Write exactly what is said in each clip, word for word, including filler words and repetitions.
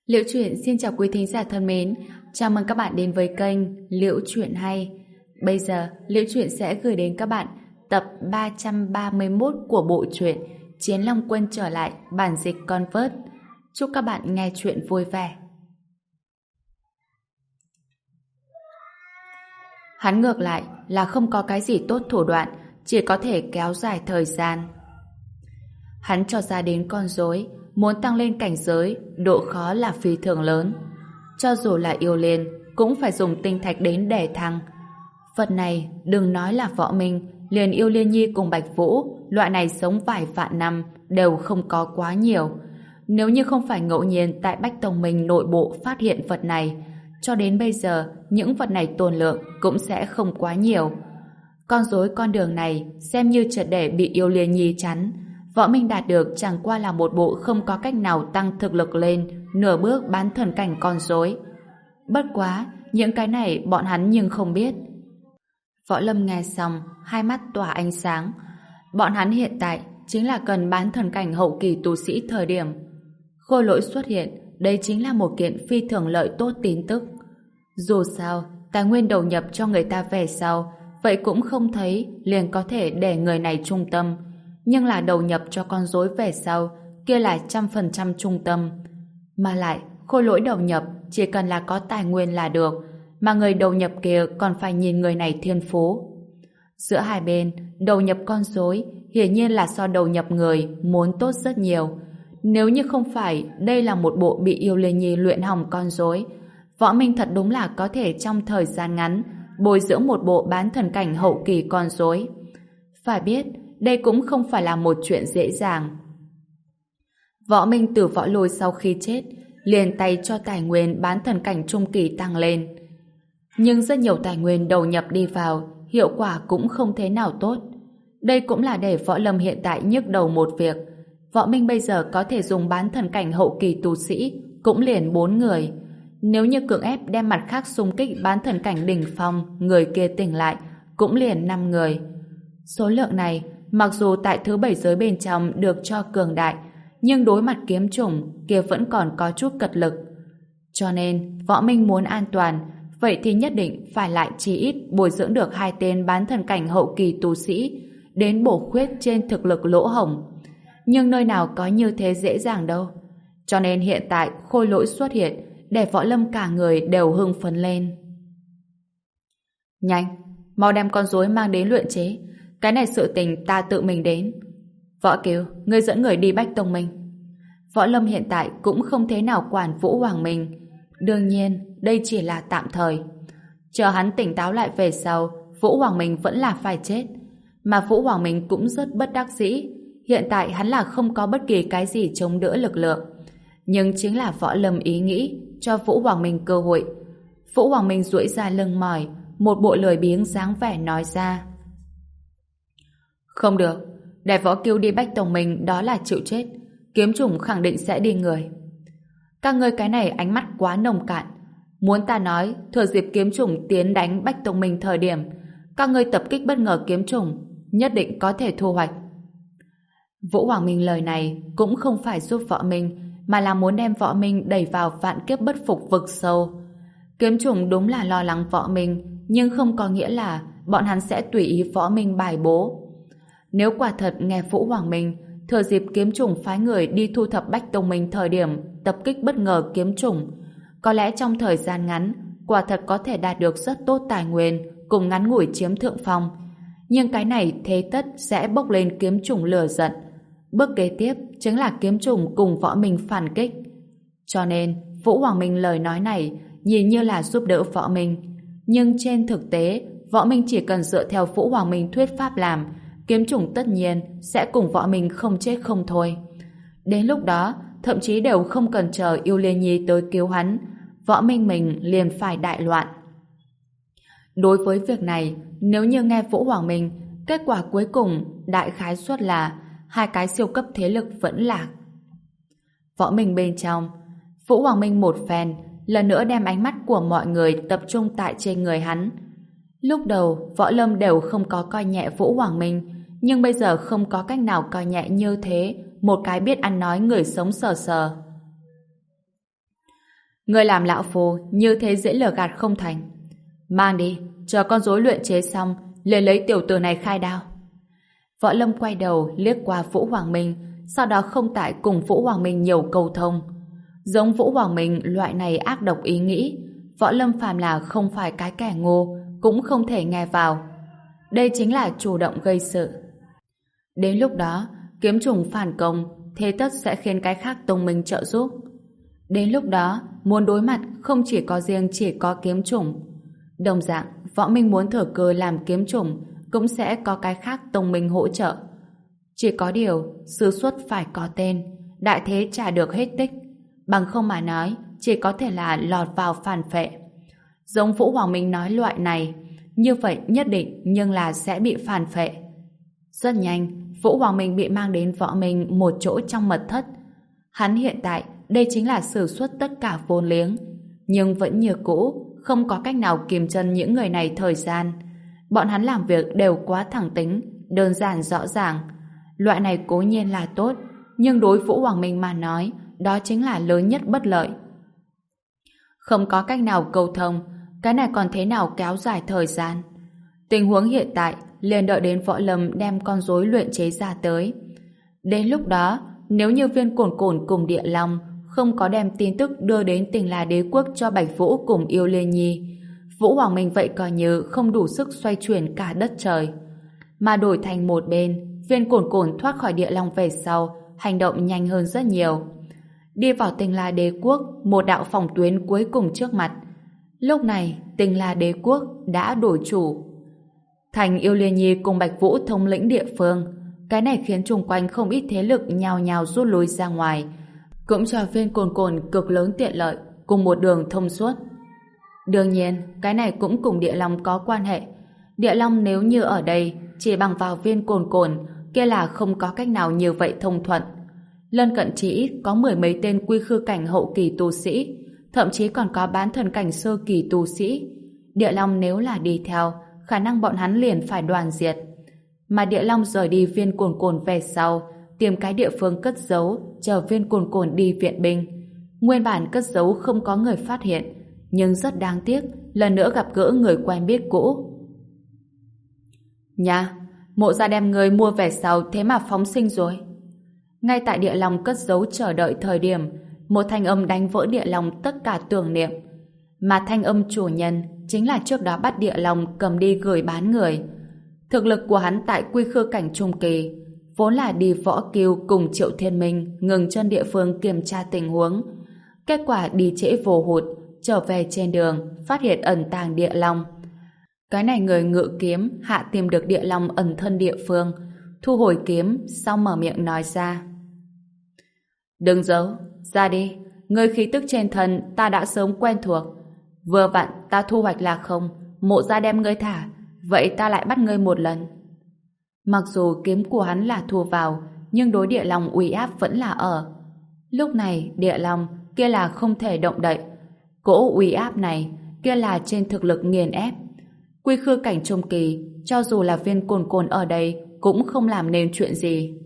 Liễu Chuyện xin chào quý thính giả thân mến, chào mừng các bạn đến với kênh Liễu Chuyện Hay. Bây giờ, Liễu Chuyện sẽ gửi đến các bạn tập ba trăm ba mươi mốt của bộ truyện Chiến Long Quân trở lại bản dịch Convert. Chúc các bạn nghe chuyện vui vẻ. Hắn ngược lại là không có cái gì tốt thủ đoạn, chỉ có thể kéo dài thời gian. Hắn cho ra đến con rối, muốn tăng lên cảnh giới, độ khó là phi thường lớn. Cho dù là yêu liên, cũng phải dùng tinh thạch đến để thăng. Vật này, đừng nói là võ minh, liền yêu liên nhi cùng Bạch Vũ, loại này sống vài vạn năm, đều không có quá nhiều. Nếu như không phải ngẫu nhiên tại Bách Tông Minh nội bộ phát hiện vật này, cho đến bây giờ, những vật này tồn lượng cũng sẽ không quá nhiều. Con rối con đường này, xem như triệt để bị yêu liên nhi chắn. Võ Minh đạt được chẳng qua là một bộ không có cách nào tăng thực lực lên, nửa bước bán thần cảnh con rối. Bất quá, những cái này bọn hắn nhưng không biết. Võ Lâm nghe xong, hai mắt tỏa ánh sáng. Bọn hắn hiện tại chính là cần bán thần cảnh hậu kỳ tu sĩ thời điểm. Khôi lỗi xuất hiện, đây chính là một kiện phi thường lợi tốt tin tức. Dù sao, tài nguyên đầu nhập cho người ta về sau, vậy cũng không thấy liền có thể để người này trung tâm. Nhưng là đầu nhập cho con rối về sau, kia là trăm phần trăm trung tâm. Mà lại, khôi lỗi đầu nhập chỉ cần là có tài nguyên là được, mà người đầu nhập kia còn phải nhìn người này thiên phú. Giữa hai bên, đầu nhập con rối hiển nhiên là so đầu nhập người muốn tốt rất nhiều. Nếu như không phải đây là một bộ bị yêu liên nhi luyện hỏng con rối, Võ Minh thật đúng là có thể trong thời gian ngắn bồi dưỡng một bộ bán thần cảnh hậu kỳ con rối. Phải biết, đây cũng không phải là một chuyện dễ dàng. Võ Minh từ Võ Lôi sau khi chết, liền tay cho tài nguyên bán thần cảnh trung kỳ tăng lên. Nhưng rất nhiều tài nguyên đầu nhập đi vào, hiệu quả cũng không thế nào tốt. Đây cũng là để Võ Lâm hiện tại nhức đầu một việc. Võ Minh bây giờ có thể dùng bán thần cảnh hậu kỳ tu sĩ, cũng liền bốn người. Nếu như cưỡng ép đem mặt khác xung kích bán thần cảnh đỉnh phong, người kia tỉnh lại, cũng liền năm người. Số lượng này, mặc dù tại thứ bảy giới bên trong được cho cường đại, nhưng đối mặt kiếm chủng kia vẫn còn có chút cật lực. Cho nên, Võ Minh muốn an toàn, vậy thì nhất định phải lại chí ít bồi dưỡng được hai tên bán thần cảnh hậu kỳ tu sĩ, đến bổ khuyết trên thực lực lỗ hổng. Nhưng nơi nào có như thế dễ dàng đâu. Cho nên hiện tại khôi lỗi xuất hiện, để Võ Lâm cả người đều hưng phấn lên. Nhanh, mau đem con rối mang đến luyện chế. Cái này sự tình ta tự mình đến. Võ Kiều, ngươi dẫn người đi Bách Tông Minh. Võ Lâm hiện tại cũng không thế nào quản Vũ Hoàng Minh. Đương nhiên, đây chỉ là tạm thời. Chờ hắn tỉnh táo lại về sau, Vũ Hoàng Minh vẫn là phải chết. Mà Vũ Hoàng Minh cũng rất bất đắc dĩ. Hiện tại hắn là không có bất kỳ cái gì chống đỡ lực lượng. Nhưng chính là Võ Lâm ý nghĩ cho Vũ Hoàng Minh cơ hội. Vũ Hoàng Minh duỗi ra lưng mỏi, một bộ lười biếng dáng vẻ nói ra. Không được, để Võ Kiêu đi Bách Tông Minh đó là chịu chết. Kiếm chủng khẳng định sẽ đi người. Các ngươi cái này ánh mắt quá nông cạn. Muốn ta nói, thừa dịp kiếm chủng tiến đánh Bách Tông Minh thời điểm, các ngươi tập kích bất ngờ kiếm chủng, nhất định có thể thu hoạch. Vũ Hoàng Minh lời này cũng không phải giúp Võ Minh, mà là muốn đem Võ Minh đẩy vào vạn kiếp bất phục vực sâu. Kiếm chủng đúng là lo lắng Võ Minh, nhưng không có nghĩa là bọn hắn sẽ tùy ý Võ Minh bài bố. Nếu quả thật nghe Vũ Hoàng Minh thừa dịp kiếm chủng phái người đi thu thập Bách Tông Minh thời điểm tập kích bất ngờ kiếm chủng, có lẽ trong thời gian ngắn quả thật có thể đạt được rất tốt tài nguyên cùng ngắn ngủi chiếm thượng phong. Nhưng cái này thế tất sẽ bốc lên kiếm chủng lửa giận. Bước kế tiếp chính là kiếm chủng cùng Võ Minh phản kích. Cho nên Vũ Hoàng Minh lời nói này nhìn như là giúp đỡ Võ Minh, nhưng trên thực tế Võ Minh chỉ cần dựa theo Vũ Hoàng Minh thuyết pháp làm, kiếm chủng tất nhiên sẽ cùng Võ Minh không chết không thôi. Đến lúc đó, thậm chí đều không cần chờ yêu liên nhi tới cứu hắn, Võ Minh mình liền phải đại loạn. Đối với việc này, nếu như nghe Vũ Hoàng Minh, kết quả cuối cùng đại khái suất là hai cái siêu cấp thế lực vẫn lạc. Võ Minh bên trong, Vũ Hoàng Minh một phen, lần nữa đem ánh mắt của mọi người tập trung tại trên người hắn. Lúc đầu, Võ Lâm đều không có coi nhẹ Vũ Hoàng Minh, nhưng bây giờ không có cách nào coi nhẹ như thế một cái biết ăn nói người sống sờ sờ. Ngươi làm lão phù như thế dễ lừa gạt không thành. Mang đi, chờ con rối luyện chế xong, liền lấy tiểu tử này khai đao. Võ Lâm quay đầu liếc qua Vũ Hoàng Minh, sau đó không tại cùng Vũ Hoàng Minh nhiều câu thông. Giống Vũ Hoàng Minh loại này ác độc ý nghĩ, Võ Lâm phàm là không phải cái kẻ ngu, cũng không thể nghe vào. Đây chính là chủ động gây sự. Đến lúc đó, kiếm trùng phản công, thế tất sẽ khiến cái khác tông minh trợ giúp. Đến lúc đó, muốn đối mặt không chỉ có riêng chỉ có kiếm trùng. Đồng dạng, Võ Minh muốn thừa cơ làm kiếm trùng, cũng sẽ có cái khác tông minh hỗ trợ. Chỉ có điều, sư xuất phải có tên, đại thế trả được hết tích. Bằng không mà nói, chỉ có thể là lọt vào phản phệ. Giống Vũ Hoàng Minh nói loại này, như vậy nhất định nhưng là sẽ bị phản phệ. Rất nhanh, Vũ Hoàng Minh bị mang đến Võ Minh một chỗ trong mật thất. Hắn hiện tại, đây chính là sử xuất tất cả vốn liếng, nhưng vẫn như cũ, không có cách nào kìm chân những người này thời gian. Bọn hắn làm việc đều quá thẳng tính, đơn giản rõ ràng. Loại này cố nhiên là tốt, nhưng đối Vũ Hoàng Minh mà nói, đó chính là lớn nhất bất lợi. Không có cách nào câu thông, cái này còn thế nào kéo dài thời gian. Tình huống hiện tại liền đợi đến Võ Lâm đem con rối luyện chế ra tới. Đến lúc đó, nếu như Viên Cổn Cổn cùng Địa Long không có đem tin tức đưa đến Tinh La Đế Quốc cho Bạch Vũ cùng Yêu Liên Nhi, Vũ Hoàng Minh vậy coi như không đủ sức xoay chuyển cả đất trời. Mà đổi thành một bên, Viên Cổn Cổn thoát khỏi Địa Long về sau, hành động nhanh hơn rất nhiều. Đi vào Tinh La Đế Quốc, một đạo phòng tuyến cuối cùng trước mặt. Lúc này, Tinh La Đế Quốc đã đổi chủ. Thành Yêu Liên Nhi cùng Bạch Vũ thống lĩnh địa phương, cái này khiến chung quanh không ít thế lực nhào nhào rút lui ra ngoài, cũng cho Viên Cổn Cổn cực lớn tiện lợi, cùng một đường thông suốt. Đương nhiên, cái này cũng cùng Địa Long có quan hệ. Địa Long nếu như ở đây, chỉ bằng vào Viên Cổn Cổn, kia là không có cách nào như vậy thông thuận. Lân cận chỉ ít có mười mấy tên quy khư cảnh hậu kỳ tu sĩ, thậm chí còn có bán thần cảnh sơ kỳ tu sĩ. Địa Long nếu là đi theo, khả năng bọn hắn liền phải đoàn diệt. Mà Địa Long rời đi Viên Cổn Cổn về sau, tìm cái địa phương cất giấu, chờ Viên Cổn Cổn đi viện binh. Nguyên bản cất giấu không có người phát hiện, nhưng rất đáng tiếc, lần nữa gặp gỡ người quen biết cũ. Nha, Mộ gia đem người mua về sau thế mà phóng sinh rồi. Ngay tại Địa Long cất giấu chờ đợi thời điểm, một thanh âm đánh vỡ Địa Long tất cả tưởng niệm. Mà thanh âm chủ nhân chính là trước đó bắt Địa Long cầm đi gửi bán người. Thực lực của hắn tại quy khư cảnh trung kỳ, vốn là đi Võ Kiêu cùng Triệu Thiên Minh ngừng chân địa phương kiểm tra tình huống. Kết quả đi trễ vô hụt, trở về trên đường phát hiện ẩn tàng Địa Long. Cái này người ngự kiếm hạ tìm được Địa Long ẩn thân địa phương, thu hồi kiếm, sau mở miệng nói ra: đừng giấu, ra đi, người khí tức trên thân ta đã sớm quen thuộc. Vừa vặn ta thu hoạch là không, Mộ gia đem ngươi thả, vậy ta lại bắt ngươi một lần. Mặc dù kiếm của hắn là thu vào, nhưng đối Địa Long uy áp vẫn là ở. Lúc này Địa Long kia là không thể động đậy. Cỗ uy áp này kia là trên thực lực nghiền ép. Quy khư cảnh trung kỳ, cho dù là Viên Cổn Cổn ở đây cũng không làm nên chuyện gì.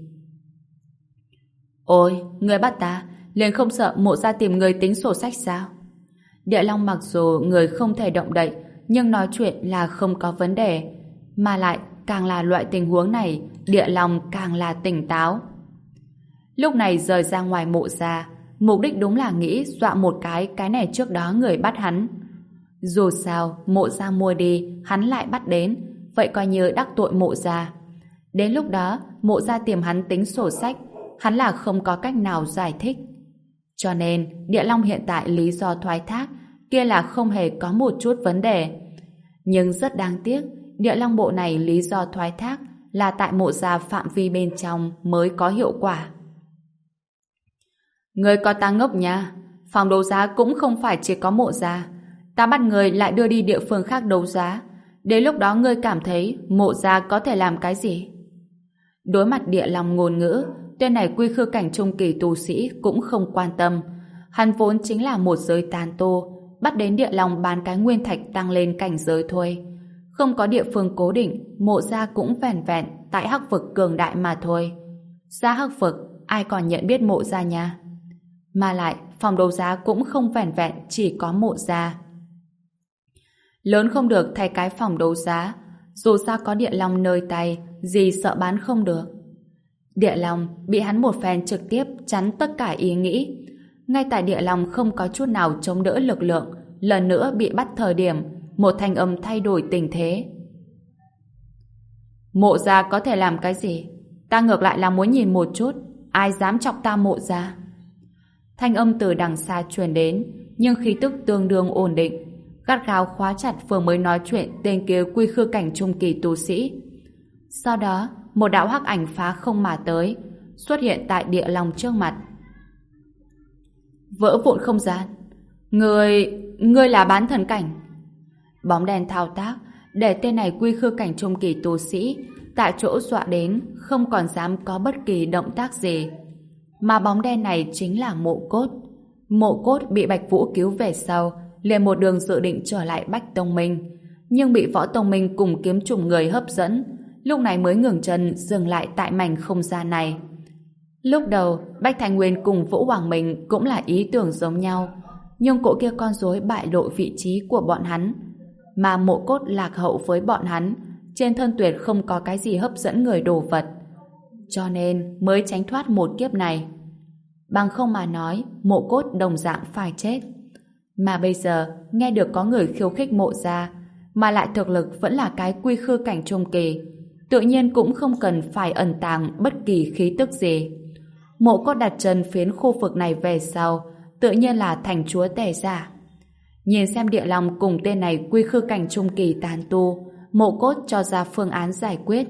Ôi, người bắt ta, liền không sợ Mộ gia tìm người tính sổ sách sao? Địa Long mặc dù người không thể động đậy, nhưng nói chuyện là không có vấn đề. Mà lại, càng là loại tình huống này, Địa Long càng là tỉnh táo. Lúc này rời ra ngoài Mộ gia, mục đích đúng là nghĩ dọa một cái cái này trước đó người bắt hắn. Dù sao, Mộ gia mua đi, hắn lại bắt đến, vậy coi như đắc tội Mộ gia. Đến lúc đó, Mộ gia tìm hắn tính sổ sách, hắn là không có cách nào giải thích. Cho nên, Địa Long hiện tại lý do thoái thác kia là không hề có một chút vấn đề. Nhưng rất đáng tiếc, Địa Long bộ này lý do thoái thác là tại Mộ gia phạm vi bên trong mới có hiệu quả. Người có ta ngốc nha, phòng đấu giá cũng không phải chỉ có Mộ gia. Ta bắt người lại đưa đi địa phương khác đấu giá. Đến lúc đó ngươi cảm thấy Mộ gia có thể làm cái gì? Đối mặt Địa Long ngôn ngữ, tên này quy khư cảnh trung kỳ tu sĩ cũng không quan tâm. Hắn vốn chính là một giới tán tu, bắt đến Địa Long bán cái nguyên thạch tăng lên cảnh giới thôi. Không có địa phương cố định, Mộ gia cũng vẻn vẹn tại hắc vực cường đại mà thôi. Ra hắc vực, ai còn nhận biết Mộ gia nha? Mà lại, phòng đấu giá cũng không vẻn vẹn chỉ có Mộ gia. Lớn không được thay cái phòng đấu giá, dù sao có Địa Long nơi tay, gì sợ bán không được. Địa Long bị hắn một phen trực tiếp chắn tất cả ý nghĩ. Ngay tại Địa Long không có chút nào chống đỡ lực lượng, lần nữa bị bắt thời điểm, một thanh âm thay đổi tình thế. Mộ gia có thể làm cái gì? Ta ngược lại là muốn nhìn một chút, ai dám chọc ta Mộ gia? Thanh âm từ đằng xa truyền đến, nhưng khí tức tương đương ổn định, gắt gao khóa chặt vừa mới nói chuyện tên kia quy khư cảnh trung kỳ tu sĩ. Sau đó, một đạo hắc ảnh phá không mà tới, xuất hiện tại Địa Long trước mặt. Vỡ vụn không gian. Người... Người là bán thần cảnh. Bóng đèn thao tác, để tên này quy khư cảnh trung kỳ tu sĩ tại chỗ dọa đến, không còn dám có bất kỳ động tác gì. Mà bóng đen này chính là Mộ Cốt. Mộ Cốt bị Bạch Vũ cứu về sau, liền một đường dự định trở lại Bách Tông Minh, nhưng bị Võ Tông Minh cùng kiếm trùng người hấp dẫn, lúc này mới ngừng chân dừng lại tại mảnh không gian này. Lúc đầu, Bách Thành Nguyên cùng Vũ Hoàng Minh cũng là ý tưởng giống nhau, nhưng cỗ kia con rối bại lộ vị trí của bọn hắn, mà Mộ Cốt lạc hậu với bọn hắn, trên thân tuyệt không có cái gì hấp dẫn người đồ vật, cho nên mới tránh thoát một kiếp này. Bằng không mà nói, Mộ Cốt đồng dạng phải chết. Mà bây giờ, nghe được có người khiêu khích Mộ gia, mà lại thực lực vẫn là cái quy khư cảnh trung kỳ, tự nhiên cũng không cần phải ẩn tàng bất kỳ khí tức gì. Mộ Cốt đặt chân phiến khu vực này về sau, tự nhiên là thành chúa tể giả. Nhìn xem Địa Long cùng tên này quy khư cảnh trung kỳ tán tu, Mộ Cốt cho ra phương án giải quyết.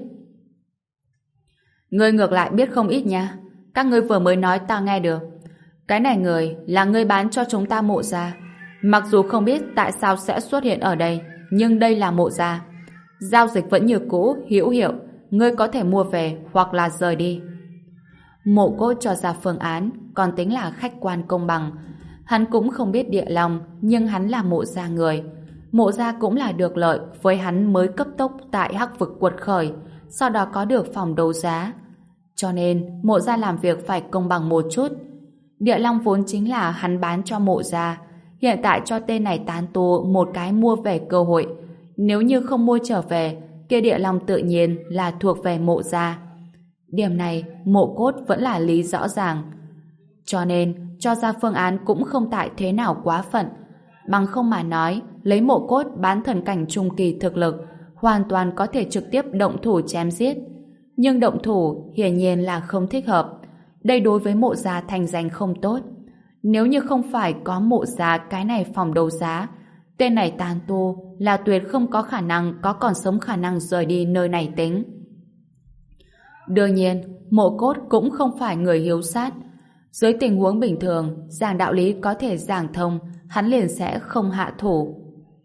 Ngươi ngược lại biết không ít nha. Các ngươi vừa mới nói ta nghe được. Cái này người là ngươi bán cho chúng ta Mộ gia. Mặc dù không biết tại sao sẽ xuất hiện ở đây, nhưng đây là Mộ gia. Giao dịch vẫn như cũ, hữu hiệu. Ngươi có thể mua về hoặc là rời đi. Mộ Cốt cho ra phương án, còn tính là khách quan công bằng. Hắn cũng không biết Địa Long, nhưng hắn là Mộ gia người. Mộ gia cũng là được lợi với hắn mới cấp tốc tại Hắc vực quật khởi, sau đó có được phòng đấu giá. Cho nên, Mộ gia làm việc phải công bằng một chút. Địa Long vốn chính là hắn bán cho Mộ gia, hiện tại cho tên này tán tu một cái mua về cơ hội. Nếu như không mua trở về, kia Địa Long tự nhiên là thuộc về Mộ gia. Điểm này, Mộ Cốt vẫn là lý rõ ràng. Cho nên, cho ra phương án cũng không tại thế nào quá phận. Bằng không mà nói, lấy Mộ Cốt bán thần cảnh trung kỳ thực lực, hoàn toàn có thể trực tiếp động thủ chém giết. Nhưng động thủ hiển nhiên là không thích hợp. Đây đối với Mộ gia thành danh không tốt. Nếu như không phải có Mộ gia cái này phòng đấu giá, tên này tán tu là tuyệt không có khả năng có còn sống khả năng rời đi nơi này tính. Đương nhiên, Mộ Cốt cũng không phải người hiếu sát. Dưới tình huống bình thường, giảng đạo lý có thể giảng thông, hắn liền sẽ không hạ thủ.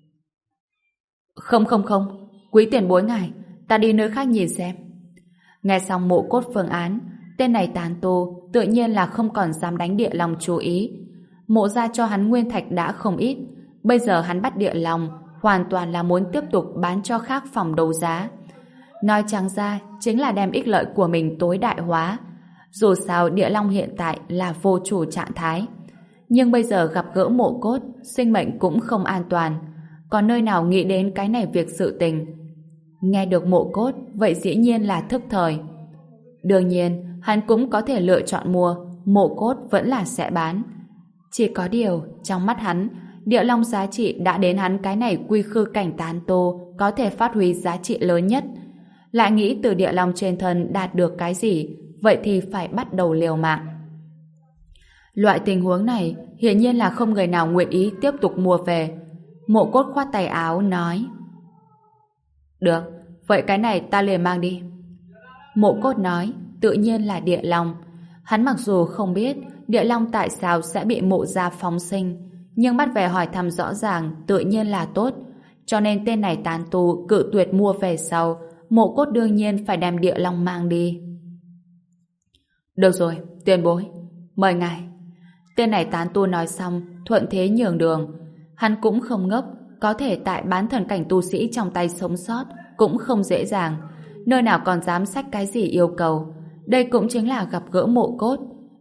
Không không không, quý tiền bối ngài, ta đi nơi khác nhìn xem. Nghe xong Mộ Cốt phương án, tên này tán tu tự nhiên là không còn dám đánh Địa Long chú ý. Mộ gia cho hắn nguyên thạch đã không ít, bây giờ hắn bắt Địa Long hoàn toàn là muốn tiếp tục bán cho khác phòng đấu giá. Nói trắng ra chính là đem ích lợi của mình tối đại hóa. Dù sao Địa Long hiện tại là vô chủ trạng thái, nhưng bây giờ gặp gỡ Mộ Cốt, sinh mệnh cũng không an toàn, còn nơi nào nghĩ đến cái này việc sự tình. Nghe được Mộ Cốt, vậy dĩ nhiên là thức thời. Đương nhiên, hắn cũng có thể lựa chọn mua, Mộ Cốt vẫn là sẽ bán. Chỉ có điều, trong mắt hắn, Địa Long giá trị đã đến hắn cái này quy khư cảnh tán tu có thể phát huy giá trị lớn nhất. Lại nghĩ từ Địa Long trên thân đạt được cái gì, vậy thì phải bắt đầu liều mạng. Loại tình huống này hiển nhiên là không người nào nguyện ý tiếp tục mua về. Mộ Cốt khoát tay áo nói: Được, vậy cái này ta liền mang đi. Mộ Cốt nói, tự nhiên là Địa Long. Hắn mặc dù không biết Địa Long tại sao sẽ bị Mộ gia phóng sinh, nhưng bắt về hỏi thăm rõ ràng tự nhiên là tốt. Cho nên tên này tán tu cự tuyệt mua về sau, Mộ Cốt đương nhiên phải đem Địa Long mang đi. Được rồi, tiền bối, mời ngài. Tên này tán tu nói xong, thuận thế nhường đường. Hắn cũng không ngốc, có thể tại bán thần cảnh tu sĩ trong tay sống sót cũng không dễ dàng, nơi nào còn dám xách cái gì yêu cầu. Đây cũng chính là gặp gỡ Mộ Cốt.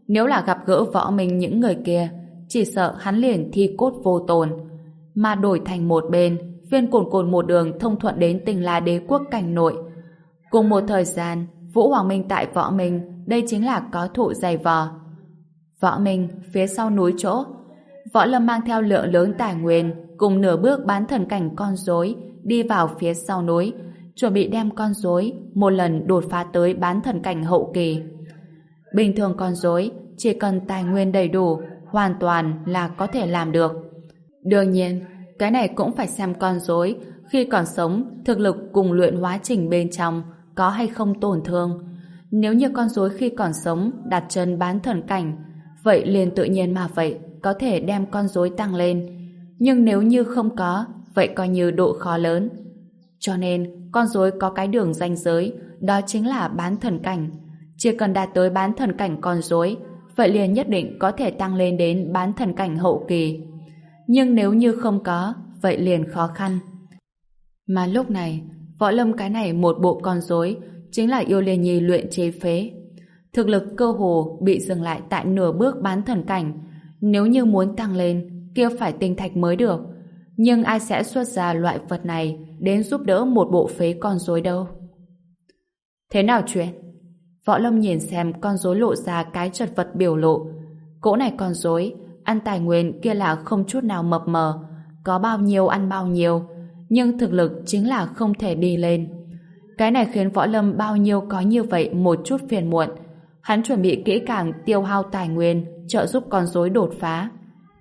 Nếu là gặp gỡ Võ Minh những người kia, chỉ sợ hắn liền thi cốt vô tồn. Mà đổi thành một bên, viên cồn cồn một đường thông thuận đến Tinh La Đế quốc cảnh nội. Cùng một thời gian, Vũ Hoàng Minh tại Võ Minh, đây chính là có thụ dày vò. Võ Minh, phía sau núi chỗ, Võ Lâm mang theo lượng lớn tài nguyên, cùng nửa bước bán thần cảnh con rối đi vào phía sau núi, chuẩn bị đem con rối một lần đột phá tới bán thần cảnh hậu kỳ. Bình thường con rối chỉ cần tài nguyên đầy đủ, hoàn toàn là có thể làm được. Đương nhiên, cái này cũng phải xem con rối khi còn sống thực lực cùng luyện hóa trình bên trong có hay không tổn thương. Nếu như con rối khi còn sống đặt chân bán thần cảnh, vậy liền tự nhiên mà vậy có thể đem con rối tăng lên. Nhưng nếu như không có, vậy coi như độ khó lớn. Cho nên, con rối có cái đường ranh giới, đó chính là bán thần cảnh. Chỉ cần đạt tới bán thần cảnh con rối, vậy liền nhất định có thể tăng lên đến bán thần cảnh hậu kỳ. Nhưng nếu như không có, vậy liền khó khăn. Mà lúc này, Võ Lâm cái này một bộ con rối chính là Yêu Liên Nhi luyện chế phế. Thực lực cơ hồ bị dừng lại tại nửa bước bán thần cảnh. Nếu như muốn tăng lên, kia phải tinh thạch mới được. Nhưng ai sẽ xuất ra loại vật này đến giúp đỡ một bộ phế con rối đâu? Thế nào chuyện? Võ Lâm nhìn xem con rối lộ ra cái chật vật biểu lộ. Cỗ này con rối, ăn tài nguyên kia là không chút nào mập mờ, có bao nhiêu ăn bao nhiêu, nhưng thực lực chính là không thể đi lên. Cái này khiến Võ Lâm bao nhiêu có như vậy một chút phiền muộn. Hắn chuẩn bị kỹ càng tiêu hao tài nguyên, trợ giúp con rối đột phá.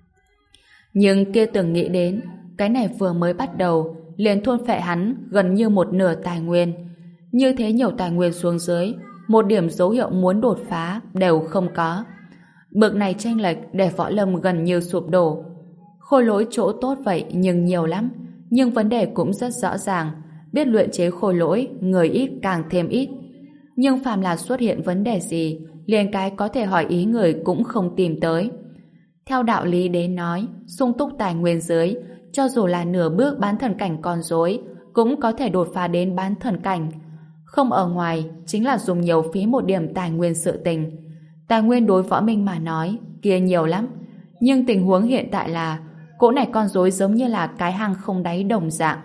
Nhưng kia từng nghĩ đến, cái này vừa mới bắt đầu, liền thôn phệ hắn gần như một nửa tài nguyên. Như thế nhiều tài nguyên xuống dưới, một điểm dấu hiệu muốn đột phá đều không có. Bực này chênh lệch để Võ Lâm gần như sụp đổ. Khôi lỗi chỗ tốt vậy nhưng nhiều lắm, nhưng vấn đề cũng rất rõ ràng, biết luyện chế khôi lỗi, người ít càng thêm ít. Nhưng phàm là xuất hiện vấn đề gì, liền cái có thể hỏi ý người cũng không tìm tới. Theo đạo lý đến nói, sung túc tài nguyên dưới, cho dù là nửa bước bán thần cảnh con rối, cũng có thể đột phá đến bán thần cảnh. Không ở ngoài, chính là dùng nhiều phí một điểm tài nguyên sự tình. Tài nguyên đối Võ Minh mà nói, kia nhiều lắm. Nhưng tình huống hiện tại là, cỗ này con rối giống như là cái hang không đáy đồng dạng.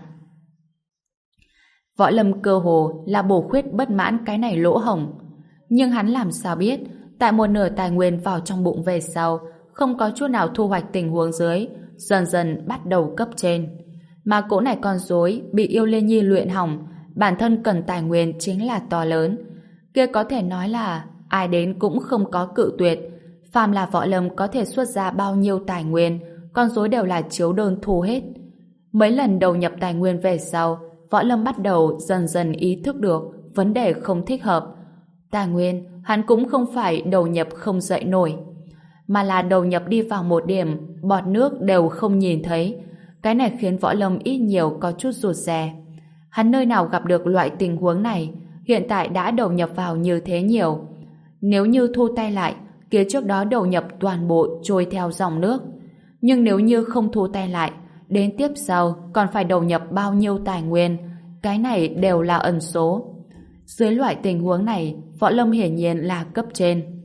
Võ Lâm cơ hồ là bổ khuyết bất mãn cái này lỗ hổng. Nhưng hắn làm sao biết, tại một nửa tài nguyên vào trong bụng về sau, không có chút nào thu hoạch tình huống dưới, dần dần bắt đầu cấp trên. Mà cỗ này con rối bị Yêu Liên Nhi luyện hỏng, bản thân cần tài nguyên chính là to lớn. Kia có thể nói là ai đến cũng không có cự tuyệt. Phàm là Võ Lâm có thể xuất ra bao nhiêu tài nguyên, con rối đều là chiếu đơn thu hết. Mấy lần đầu nhập tài nguyên về sau, Võ Lâm bắt đầu dần dần ý thức được vấn đề không thích hợp. Tài nguyên, hắn cũng không phải đầu nhập không dậy nổi, mà là đầu nhập đi vào một điểm, bọt nước đều không nhìn thấy. Cái này khiến Võ Lâm ít nhiều có chút rụt rè. Hắn nơi nào gặp được loại tình huống này, hiện tại đã đầu nhập vào như thế nhiều. Nếu như thu tay lại, kia trước đó đầu nhập toàn bộ trôi theo dòng nước. Nhưng nếu như không thu tay lại, đến tiếp sau còn phải đầu nhập bao nhiêu tài nguyên, cái này đều là ẩn số. Dưới loại tình huống này, Võ Lâm hiển nhiên là cấp trên.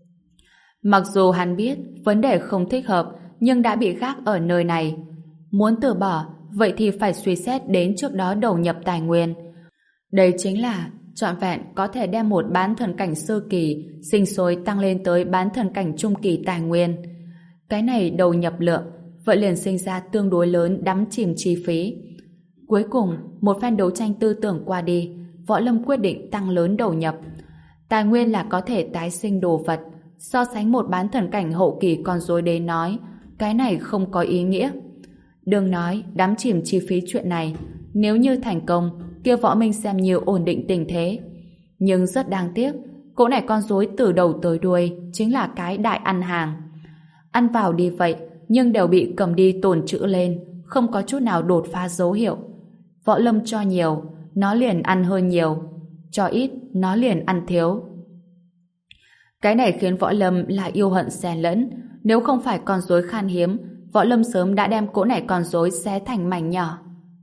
Mặc dù hắn biết vấn đề không thích hợp, nhưng đã bị gác ở nơi này. Muốn từ bỏ, vậy thì phải suy xét đến trước đó đầu nhập tài nguyên. Đây chính là trọn vẹn có thể đem một bán thần cảnh sơ kỳ sinh sôi tăng lên tới bán thần cảnh trung kỳ tài nguyên. Cái này đầu nhập lượng, vậy liền sinh ra tương đối lớn đắm chìm chi phí. Cuối cùng, một phen đấu tranh tư tưởng qua đi, Võ Lâm quyết định tăng lớn đầu nhập. Tài nguyên là có thể tái sinh đồ vật. So sánh một bán thần cảnh hậu kỳ con rối đến nói, cái này không có ý nghĩa. Đừng nói đắm chìm chi phí chuyện này, nếu như thành công, kia Võ Minh xem như ổn định tình thế. Nhưng rất đáng tiếc, cỗ này con rối từ đầu tới đuôi chính là cái đại ăn hàng. Ăn vào đi vậy, nhưng đều bị cầm đi tồn trữ lên, không có chút nào đột phá dấu hiệu. Võ Lâm cho nhiều, nó liền ăn hơn nhiều. Cho ít, nó liền ăn thiếu. Cái này khiến Võ Lâm là yêu hận xen lẫn. Nếu không phải con rối khan hiếm, Võ Lâm sớm đã đem cỗ này con rối xé thành mảnh nhỏ.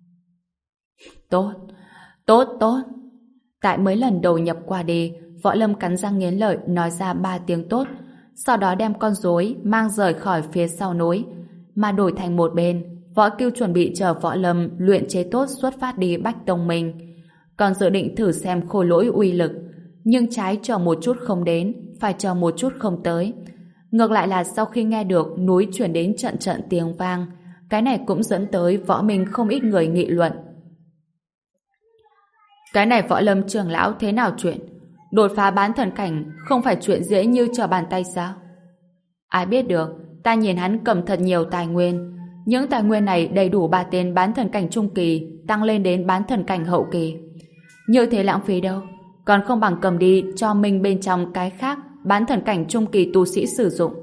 Tốt, tốt, tốt. Tại mấy lần đầu nhập qua đi, Võ Lâm cắn răng nghiến lợi nói ra ba tiếng tốt. sau đó đem con rối mang rời khỏi phía sau núi, mà đổi thành một bên, Võ Cưu chuẩn bị chờ Võ Lâm luyện chế tốt xuất phát đi Bách Tông Minh, còn dự định thử xem Khôi Lỗi uy lực, nhưng trái chờ một chút không đến, phải chờ một chút không tới. Ngược lại là sau khi nghe được núi chuyển đến trận trận tiếng vang, cái này cũng dẫn tới Võ Minh không ít người nghị luận. Cái này Võ Lâm trưởng lão thế nào chuyện? Đột phá bán thần cảnh không phải chuyện dễ như trở bàn tay sao? Ai biết được, ta nhìn hắn cầm thật nhiều tài nguyên. Những tài nguyên này đầy đủ ba tên bán thần cảnh trung kỳ tăng lên đến bán thần cảnh hậu kỳ. Như thế lãng phí đâu, còn không bằng cầm đi cho mình bên trong cái khác bán thần cảnh trung kỳ tu sĩ sử dụng.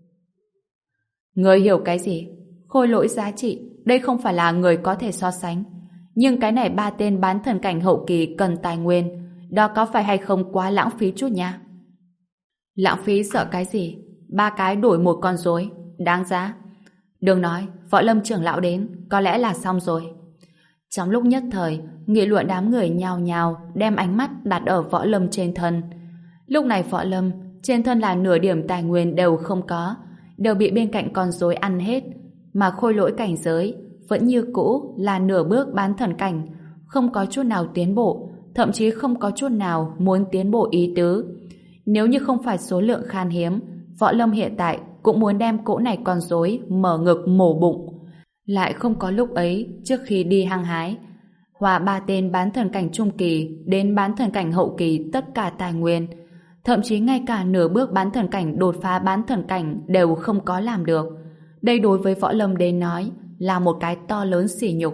Người hiểu cái gì? Khôi lỗi giá trị, đây không phải là người có thể so sánh. Nhưng cái này ba tên bán thần cảnh hậu kỳ cần tài nguyên, đó có phải hay không quá lãng phí chút nha? Lãng phí sợ cái gì? Ba cái đổi một con rối, đáng giá. Đừng nói, Võ Lâm trưởng lão đến, có lẽ là xong rồi. Trong lúc nhất thời, nghị luận đám người nhao nhao đem ánh mắt đặt ở Võ Lâm trên thân. Lúc này Võ Lâm trên thân là nửa điểm tài nguyên đều không có, đều bị bên cạnh con rối ăn hết, mà khôi lỗi cảnh giới vẫn như cũ là nửa bước bán thần cảnh, không có chút nào tiến bộ, thậm chí không có chút nào muốn tiến bộ ý tứ. Nếu như không phải số lượng khan hiếm, Võ Lâm hiện tại cũng muốn đem cỗ này con rối mở ngực mổ bụng. Lại không có lúc ấy, trước khi đi hăng hái, hòa ba tên bán thần cảnh trung kỳ đến bán thần cảnh hậu kỳ tất cả tài nguyên, thậm chí ngay cả nửa bước bán thần cảnh đột phá bán thần cảnh đều không có làm được. Đây đối với Võ Lâm đến nói là một cái to lớn sỉ nhục.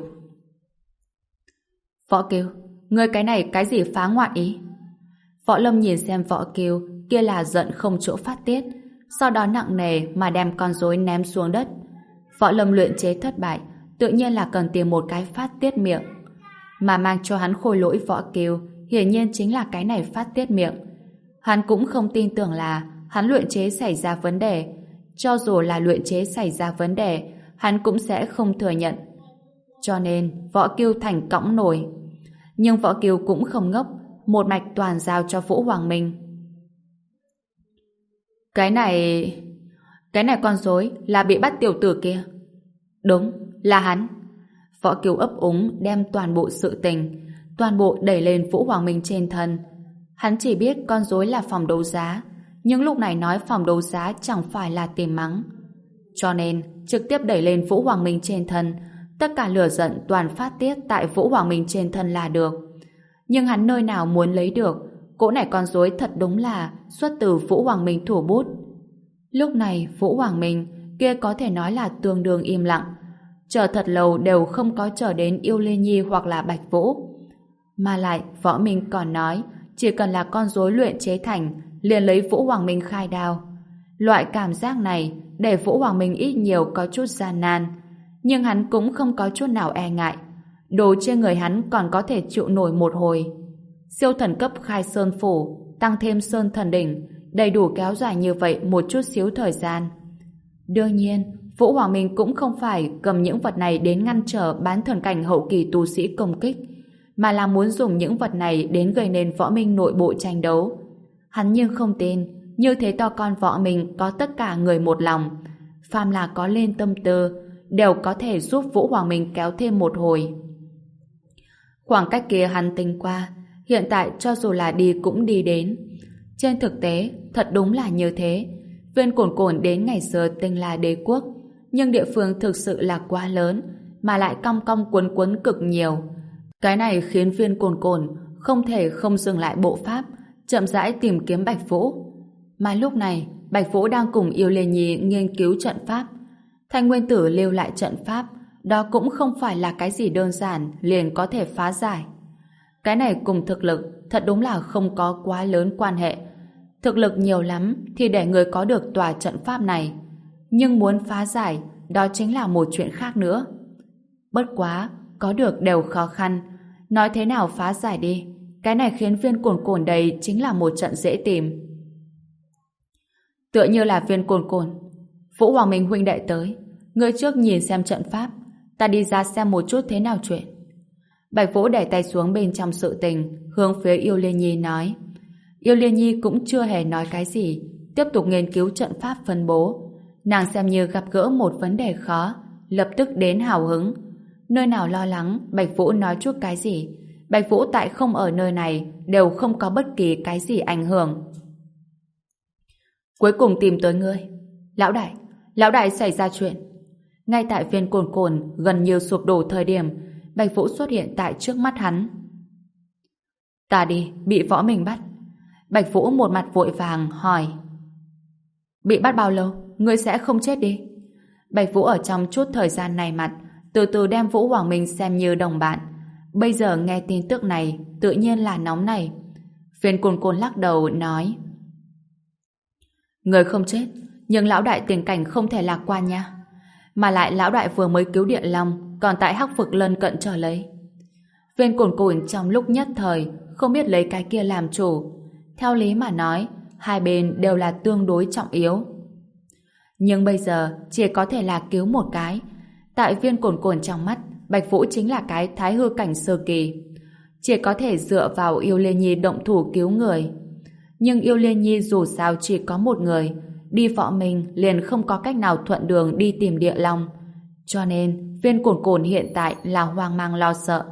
Võ Kiều, ngươi cái này cái gì phá ngoạn ý? Võ Lâm nhìn xem Võ Kiều kia là giận không chỗ phát tiết, sau đó nặng nề mà đem con rối ném xuống đất. Võ Lâm luyện chế thất bại, tự nhiên là cần tìm một cái phát tiết miệng. Mà mang cho hắn khôi lỗi Võ Kiều hiển nhiên chính là cái này phát tiết miệng. Hắn cũng không tin tưởng là hắn luyện chế xảy ra vấn đề. Cho dù là luyện chế xảy ra vấn đề, hắn cũng sẽ không thừa nhận. Cho nên Võ Kiều thành cõng nổi. Nhưng Võ Kiều cũng không ngốc, một mạch toàn giao cho Vũ Hoàng Minh. Cái này... Cái này con rối là bị bắt tiểu tử kia. Đúng, là hắn. Võ Kiều ấp úng đem toàn bộ sự tình, toàn bộ đẩy lên Vũ Hoàng Minh trên thân. Hắn chỉ biết con rối là phòng đấu giá, nhưng lúc này nói phòng đấu giá chẳng phải là tìm mắng. Cho nên, trực tiếp đẩy lên Vũ Hoàng Minh trên thân, tất cả lửa giận toàn phát tiết tại Vũ Hoàng Minh trên thân là được. Nhưng hắn nơi nào muốn lấy được, cỗ này con rối thật đúng là xuất từ Vũ Hoàng Minh thủ bút. Lúc này Vũ Hoàng Minh kia có thể nói là tương đương im lặng, chờ thật lâu đều không có chờ đến Yêu Liên Nhi hoặc là Bạch Vũ. Mà lại Võ Minh còn nói chỉ cần là con rối luyện chế thành liền lấy Vũ Hoàng Minh khai đao. Loại cảm giác này để Vũ Hoàng Minh ít nhiều có chút gian nan, nhưng hắn cũng không có chút nào e ngại. Đồ trên người hắn còn có thể chịu nổi một hồi. Siêu thần cấp khai sơn phủ tăng thêm sơn thần đỉnh đầy đủ kéo dài như vậy một chút xíu thời gian. Đương nhiên, Vũ Hoàng Minh cũng không phải cầm những vật này đến ngăn trở bán thần cảnh hậu kỳ tu sĩ công kích, mà là muốn dùng những vật này đến gây nên Võ Minh nội bộ tranh đấu. Hắn nhưng không tin, như thế to con Võ Minh có tất cả người một lòng, phàm là có lên tâm tư, đều có thể giúp Vũ Hoàng Minh kéo thêm một hồi. Khoảng cách kia hắn tính qua, hiện tại cho dù là đi cũng đi đến. Trên thực tế, thật đúng là như thế. Viên Cổn Cổn đến ngày xưa Tinh La Đế quốc, nhưng địa phương thực sự là quá lớn, mà lại cong cong cuốn cuốn cực nhiều. Cái này khiến Viên Cổn Cổn không thể không dừng lại bộ pháp, chậm rãi tìm kiếm Bạch Vũ. Mà lúc này, Bạch Vũ đang cùng Yêu Liên Nhi nghiên cứu trận pháp. Thanh Nguyên Tử lưu lại trận pháp, đó cũng không phải là cái gì đơn giản liền có thể phá giải. Cái này cùng thực lực thật đúng là không có quá lớn quan hệ. Thực lực nhiều lắm thì để người có được tòa trận pháp này, nhưng muốn phá giải đó chính là một chuyện khác nữa. Bất quá, có được đều khó khăn. Nói thế nào phá giải đi, cái này khiến Viên Cổn Cổn đây chính là một trận dễ tìm. Tựa như là Viên Cổn Cổn, Vũ Hoàng Minh huynh đệ tới, ngươi trước nhìn xem trận pháp, ta đi ra xem một chút thế nào chuyện. Bạch Vũ để tay xuống bên trong sự tình, hướng phía Yêu Liên Nhi nói. Yêu Liên Nhi cũng chưa hề nói cái gì, tiếp tục nghiên cứu trận pháp phân bố. Nàng xem như gặp gỡ một vấn đề khó, lập tức đến hào hứng. Nơi nào lo lắng, Bạch Vũ nói chút cái gì. Bạch Vũ tại không ở nơi này đều không có bất kỳ cái gì ảnh hưởng. Cuối cùng tìm tới ngươi. Lão đại, lão đại xảy ra chuyện. Ngay tại viên cồn cồn gần như sụp đổ thời điểm, Bạch Vũ xuất hiện tại trước mắt hắn. Ta đi, bị Võ Minh bắt. Bạch Vũ một mặt vội vàng hỏi. Bị bắt bao lâu? Ngươi sẽ không chết đi. Bạch Vũ ở trong chút thời gian này mặt, từ từ đem Vũ Hoàng Minh xem như đồng bạn. Bây giờ nghe tin tức này, tự nhiên là nóng này. Viên cồn cồn lắc đầu nói. Người không chết, nhưng lão đại tình cảnh không thể lạc quan nha. Mà lại lão đại vừa mới cứu Địa Long, còn tại hắc vực lân cận chờ lấy. Viên cồn cồn trong lúc nhất thời không biết lấy cái kia làm chủ. Theo lý mà nói, hai bên đều là tương đối trọng yếu. Nhưng bây giờ chỉ có thể là cứu một cái. Tại viên cồn cồn trong mắt, Bạch Vũ chính là cái thái hư cảnh sơ kỳ. Chỉ có thể dựa vào Yêu Liên Nhi động thủ cứu người. Nhưng Yêu Liên Nhi dù sao chỉ có một người, đi Võ Minh liền không có cách nào thuận đường đi tìm Địa Long. Cho nên viên cồn cồn hiện tại là hoang mang lo sợ.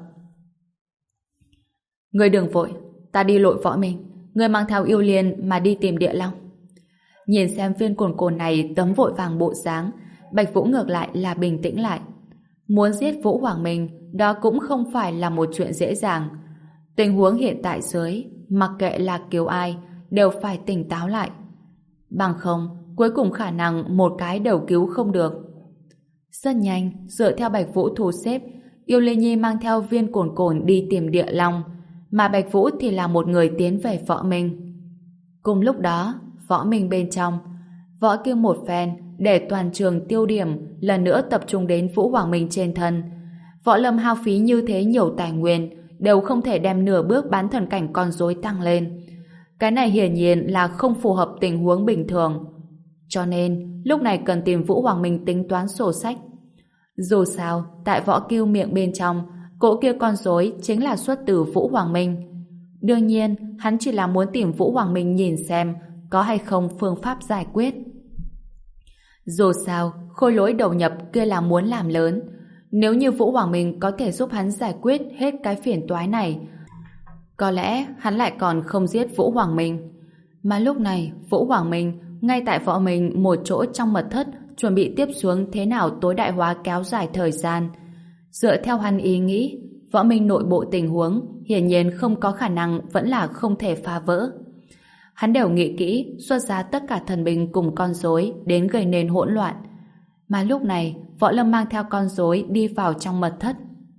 Người đừng vội, ta đi lội Võ Minh, người mang theo Yêu Liên mà đi tìm Địa Long. Nhìn xem viên cồn cồn này tấm vội vàng bộ dáng, Bạch Vũ ngược lại là bình tĩnh lại. Muốn giết Vũ Hoàng Minh, đó cũng không phải là một chuyện dễ dàng. Tình huống hiện tại dưới, mặc kệ là cứu ai, đều phải tỉnh táo lại. Bằng không, cuối cùng khả năng một cái đều cứu không được. Rất nhanh, dựa theo Bạch Vũ thu xếp, Yêu Lê Nhi mang theo viên cồn cồn đi tìm Địa Long, mà Bạch Vũ thì là một người tiến về Võ Minh. Cùng lúc đó, Võ Minh bên trong, Võ Kiêu một phen để toàn trường tiêu điểm lần nữa tập trung đến Vũ Hoàng Minh trên thân. Võ Lâm hao phí như thế nhiều tài nguyên đều không thể đem nửa bước bán thần cảnh con rối tăng lên. Cái này hiển nhiên là không phù hợp tình huống bình thường. Cho nên, lúc này cần tìm Vũ Hoàng Minh tính toán sổ sách. Dù sao, tại Võ Kiêu miệng bên trong, cỗ kia con rối chính là xuất từ Vũ Hoàng Minh. Đương nhiên, hắn chỉ là muốn tìm Vũ Hoàng Minh nhìn xem có hay không phương pháp giải quyết. Dù sao, khôi lỗi đầu nhập kia là muốn làm lớn. Nếu như Vũ Hoàng Minh có thể giúp hắn giải quyết hết cái phiền toái này, có lẽ hắn lại còn không giết Vũ Hoàng Minh. Mà lúc này, Vũ Hoàng Minh ngay tại Võ Minh một chỗ trong mật thất chuẩn bị tiếp xuống thế nào tối đại hóa kéo dài thời gian. Dựa theo hắn ý nghĩ, Võ Minh nội bộ tình huống hiển nhiên không có khả năng vẫn là không thể phá vỡ. Hắn đều nghĩ kỹ xuất ra tất cả thần binh cùng con rối đến gây nên hỗn loạn. Mà lúc này, Võ Lâm mang theo con rối đi vào trong mật thất.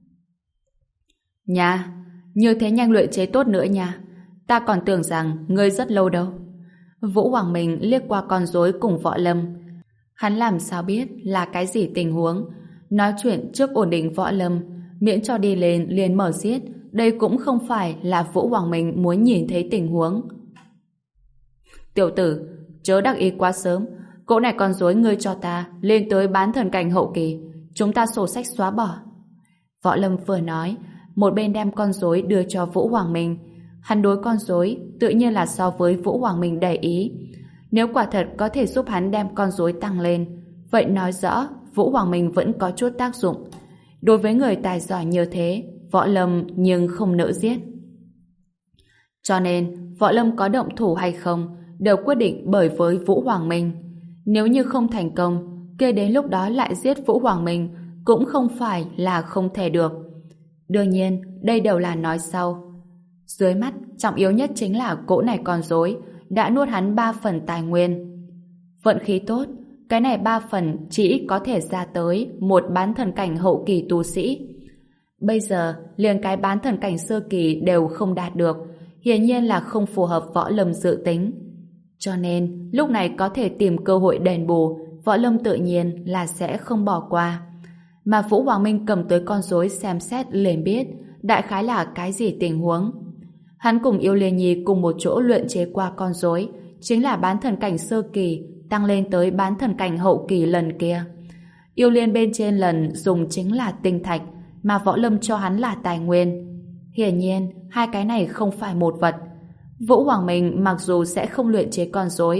Nha, như thế nhanh luyện chế tốt nữa nha. Ta còn tưởng rằng ngươi rất lâu đâu. Vũ Hoàng Minh liếc qua con rối cùng Võ Lâm. Hắn làm sao biết là cái gì tình huống. Nói chuyện trước ổn định Võ Lâm, miễn cho đi lên liền mở giết. Đây cũng không phải là Vũ Hoàng Minh muốn nhìn thấy tình huống. Tiểu tử, chớ đắc ý quá sớm. Cỗ này con rối ngươi cho ta lên tới bán thần cảnh hậu kỳ, chúng ta sổ sách xóa bỏ. Võ Lâm vừa nói, một bên đem con rối đưa cho Vũ Hoàng Minh. Hắn đối con rối tự nhiên là so với Vũ Hoàng Minh để ý. Nếu quả thật có thể giúp hắn đem con rối tăng lên, vậy nói rõ Vũ Hoàng Minh vẫn có chút tác dụng. Đối với người tài giỏi như thế, Võ Lâm nhưng không nỡ giết. Cho nên, Võ Lâm có động thủ hay không đều quyết định bởi với Vũ Hoàng Minh. Nếu như không thành công, kia đến lúc đó lại giết Vũ Hoàng Minh cũng không phải là không thể được. Đương nhiên, đây đều là nói sau. Dưới mắt, trọng yếu nhất chính là cỗ này con rối đã nuốt hắn ba phần tài nguyên. Vận khí tốt, cái này ba phần chỉ có thể ra tới một bán thần cảnh hậu kỳ tu sĩ. Bây giờ, liền cái bán thần cảnh sơ kỳ đều không đạt được, hiển nhiên là không phù hợp Võ Lâm dự tính. Cho nên, lúc này có thể tìm cơ hội đền bù, Võ Lâm tự nhiên là sẽ không bỏ qua. Mà Vũ Hoàng Minh cầm tới con rối xem xét liền biết đại khái là cái gì tình huống. Hắn cùng Yêu Liên Nhi cùng một chỗ luyện chế qua con rối, chính là bán thần cảnh sơ kỳ tăng lên tới bán thần cảnh hậu kỳ lần kia. Yêu Liên bên trên lần dùng chính là tinh thạch, mà Võ Lâm cho hắn là tài nguyên. Hiển nhiên, hai cái này không phải một vật. Vũ Hoàng Minh mặc dù sẽ không luyện chế con rối,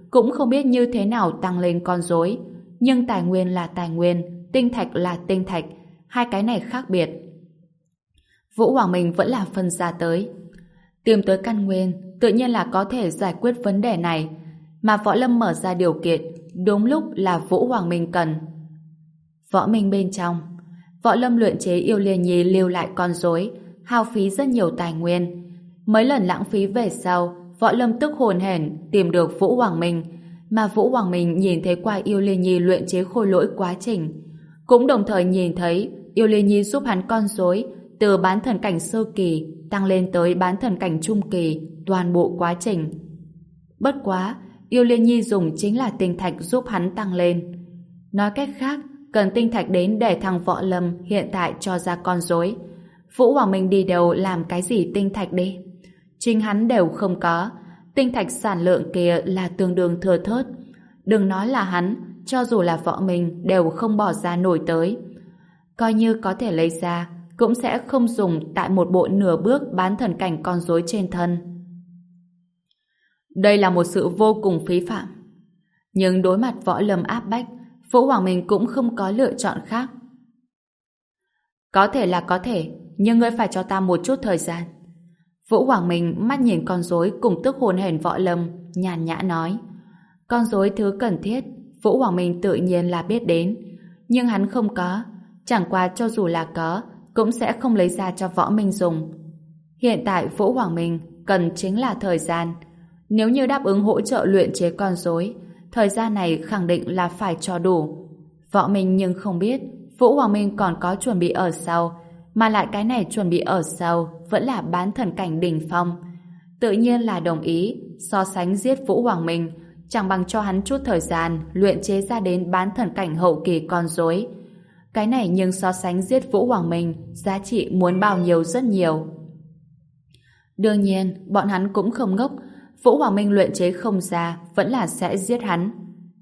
cũng không biết như thế nào tăng lên con rối. Nhưng tài nguyên là tài nguyên, tinh thạch là tinh thạch, hai cái này khác biệt. Vũ Hoàng Minh vẫn là phân ra tới. Tìm tới căn nguyên, tự nhiên là có thể giải quyết vấn đề này, mà Võ Lâm mở ra điều kiện, đúng lúc là Vũ Hoàng Minh cần. Võ Minh bên trong, Võ Lâm luyện chế Yêu Liên Nhi lưu lại con rối, hao phí rất nhiều tài nguyên. Mấy lần lãng phí về sau, Võ Lâm tức hồn hển tìm được Vũ Hoàng Minh, mà Vũ Hoàng Minh nhìn thấy qua Yêu Liên Nhi luyện chế khôi lỗi quá trình, cũng đồng thời nhìn thấy Yêu Liên Nhi giúp hắn con rối từ bán thần cảnh sơ kỳ tăng lên tới bán thần cảnh trung kỳ, toàn bộ quá trình. Bất quá, Yêu Liên Nhi dùng chính là tinh thạch giúp hắn tăng lên. Nói cách khác, cần tinh thạch đến để thằng Võ Lâm hiện tại cho ra con rối. Vũ Hoàng Minh đi đâu làm cái gì tinh thạch đi? Chính hắn đều không có. Tinh thạch sản lượng kia là tương đương thừa thớt. Đừng nói là hắn, cho dù là Võ Minh đều không bỏ ra nổi tới. Coi như có thể lấy ra, cũng sẽ không dùng tại một bộ nửa bước bán thần cảnh con rối trên thân. Đây là một sự vô cùng phí phạm. Nhưng đối mặt Võ Lâm áp bách, Vũ Hoàng Minh cũng không có lựa chọn khác. Có thể là có thể, nhưng ngươi phải cho ta một chút thời gian. Vũ Hoàng Minh mắt nhìn con rối cùng tức hồn hển Võ Lâm, nhàn nhã nói. Con rối thứ cần thiết, Vũ Hoàng Minh tự nhiên là biết đến, nhưng hắn không có, chẳng qua cho dù là có, cũng sẽ không lấy ra cho Võ Minh dùng. Hiện tại Vũ Hoàng Minh cần chính là thời gian. Nếu như đáp ứng hỗ trợ luyện chế con rối, thời gian này khẳng định là phải cho đủ. Võ Minh nhưng không biết Vũ Hoàng Minh còn có chuẩn bị ở sau, mà lại cái này chuẩn bị ở sau vẫn là bán thần cảnh đỉnh phong. Tự nhiên là đồng ý, so sánh giết Vũ Hoàng Minh chẳng bằng cho hắn chút thời gian luyện chế ra đến bán thần cảnh hậu kỳ con rối. Cái này nhưng so sánh giết Vũ Hoàng Minh giá trị muốn bao nhiêu rất nhiều. Đương nhiên, bọn hắn cũng không ngốc. Vũ Hoàng Minh luyện chế không ra vẫn là sẽ giết hắn.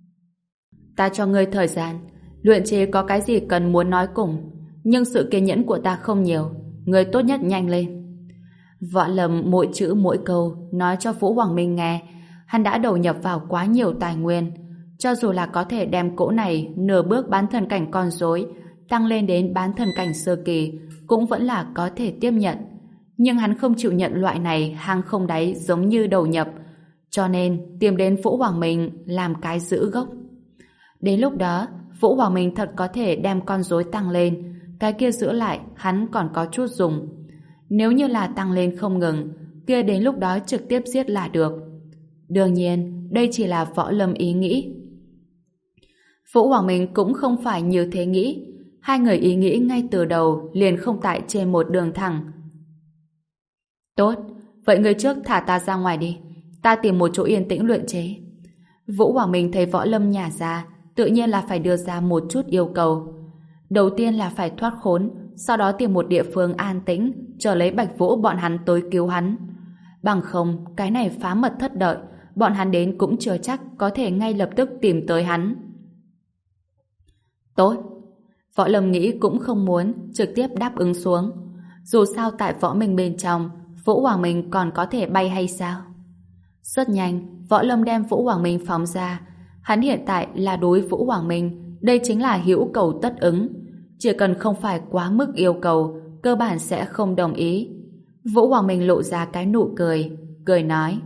Ta cho ngươi thời gian, luyện chế có cái gì cần muốn nói cùng, nhưng sự kiên nhẫn của ta không nhiều, ngươi tốt nhất nhanh lên. Võ Lâm mỗi chữ mỗi câu nói cho Vũ Hoàng Minh nghe. Hắn đã đầu nhập vào quá nhiều tài nguyên, cho dù là có thể đem cỗ này nửa bước bán thần cảnh con rối tăng lên đến bán thần cảnh sơ kỳ cũng vẫn là có thể tiếp nhận. Nhưng hắn không chịu nhận loại này hang không đáy giống như đầu nhập, cho nên tìm đến Vũ Hoàng Minh làm cái giữ gốc. Đến lúc đó, Vũ Hoàng Minh thật có thể đem con rối tăng lên, cái kia giữ lại hắn còn có chút dùng. Nếu như là tăng lên không ngừng, kia đến lúc đó trực tiếp giết là được. Đương nhiên, đây chỉ là Võ Lâm ý nghĩ. Vũ Hoàng Minh cũng không phải như thế nghĩ. Hai người ý nghĩ ngay từ đầu liền không tại trên một đường thẳng. Tốt, vậy người trước thả ta ra ngoài đi. Ta tìm một chỗ yên tĩnh luyện chế. Vũ Hoàng Minh thấy Võ Lâm nhả ra, tự nhiên là phải đưa ra một chút yêu cầu. Đầu tiên là phải thoát khốn, sau đó tìm một địa phương an tĩnh, chờ lấy Bạch Vũ bọn hắn tới cứu hắn. Bằng không, cái này phá mật thất đợi, bọn hắn đến cũng chưa chắc có thể ngay lập tức tìm tới hắn. Tốt. Võ Lâm nghĩ cũng không muốn trực tiếp đáp ứng xuống. Dù sao tại Võ Minh bên trong, Vũ Hoàng Minh còn có thể bay hay sao? Rất nhanh, Võ Lâm đem Vũ Hoàng Minh phóng ra. Hắn hiện tại là đối Vũ Hoàng Minh, đây chính là hữu cầu tất ứng. Chỉ cần không phải quá mức yêu cầu, cơ bản sẽ không đồng ý. Vũ Hoàng Minh lộ ra cái nụ cười, cười nói.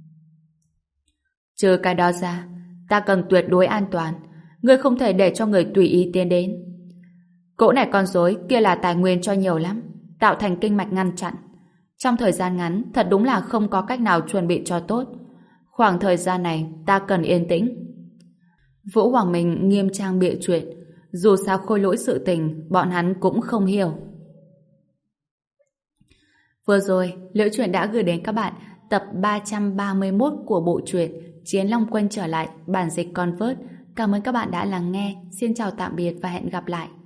Trừ cái đó ra, ta cần tuyệt đối an toàn. Ngươi không thể để cho người tùy ý tiến đến. Cỗ này con rối kia là tài nguyên cho nhiều lắm, tạo thành kinh mạch ngăn chặn. Trong thời gian ngắn, thật đúng là không có cách nào chuẩn bị cho tốt. Khoảng thời gian này, ta cần yên tĩnh. Vũ Hoàng Minh nghiêm trang bịa chuyện. Dù sao khôi lỗi sự tình, bọn hắn cũng không hiểu. Vừa rồi, Liễu Chuyện đã gửi đến các bạn tập ba trăm ba mươi mốt của bộ truyện Chiến Long Quân trở lại, bản dịch Convert. Cảm ơn các bạn đã lắng nghe. Xin chào tạm biệt và hẹn gặp lại.